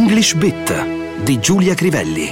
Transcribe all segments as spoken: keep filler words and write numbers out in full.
English Bit di Giulia Crivelli.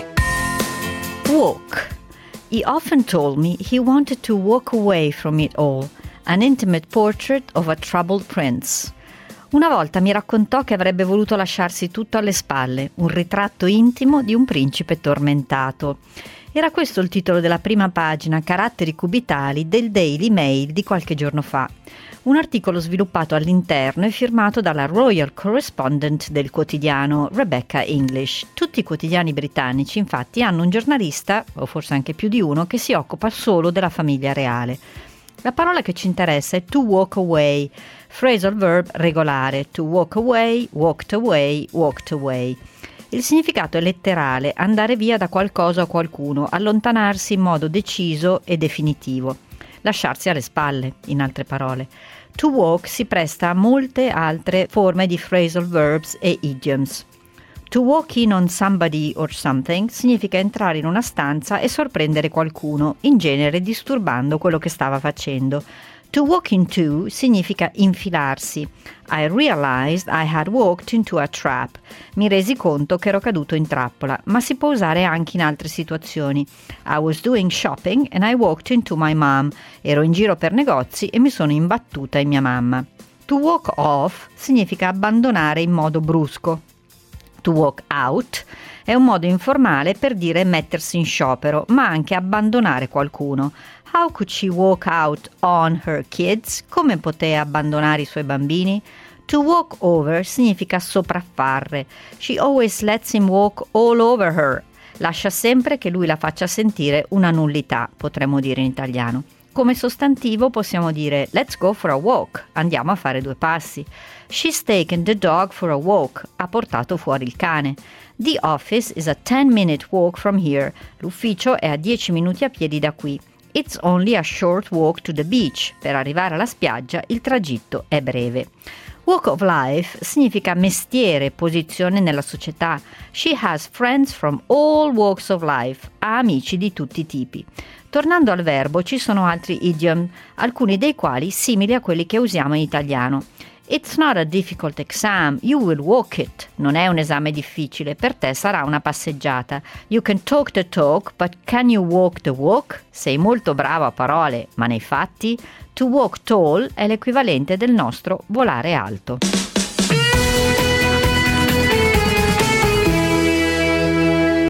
Walk. He often told me he wanted to walk away from it all, an intimate portrait of a troubled prince. Una volta mi raccontò che avrebbe voluto lasciarsi tutto alle spalle, un ritratto intimo di un principe tormentato. Era questo il titolo della prima pagina, caratteri cubitali, del Daily Mail di qualche giorno fa. Un articolo sviluppato all'interno e firmato dalla Royal Correspondent del quotidiano, Rebecca English. Tutti i quotidiani britannici, infatti, hanno un giornalista, o forse anche più di uno, che si occupa solo della famiglia reale. La parola che ci interessa è to walk away, phrasal verb regolare, to walk away, walked away, walked away. Il significato è letterale, andare via da qualcosa o qualcuno, allontanarsi in modo deciso e definitivo. Lasciarsi alle spalle, in altre parole. To walk si presta a molte altre forme di phrasal verbs e idioms. To walk in on somebody or something significa entrare in una stanza e sorprendere qualcuno, in genere disturbando quello che stava facendo. To walk into significa infilarsi. I realized I had walked into a trap. Mi resi conto che ero caduto in trappola, ma si può usare anche in altre situazioni. I was doing shopping and I walked into my mom. Ero in giro per negozi e mi sono imbattuta in mia mamma. To walk off significa abbandonare in modo brusco. To walk out è un modo informale per dire mettersi in sciopero, ma anche abbandonare qualcuno. How could she walk out on her kids? Come poté abbandonare i suoi bambini? To walk over significa sopraffare. She always lets him walk all over her. Lascia sempre che lui la faccia sentire una nullità, potremmo dire in italiano. Come sostantivo possiamo dire let's go for a walk, andiamo a fare due passi. She's taken the dog for a walk, ha portato fuori il cane. The office is a ten minute walk from here, l'ufficio è a dieci minuti a piedi da qui. It's only a short walk to the beach, per arrivare alla spiaggia il tragitto è breve. Walk of life significa mestiere, posizione nella società. She has friends from all walks of life, ha amici di tutti i tipi. Tornando al verbo, ci sono altri idiom, alcuni dei quali simili a quelli che usiamo in italiano. It's not a difficult exam, you will walk it. Non è un esame difficile, per te sarà una passeggiata. You can talk the talk, but can you walk the walk? Sei molto bravo a parole, ma nei fatti? To walk tall è l'equivalente del nostro volare alto.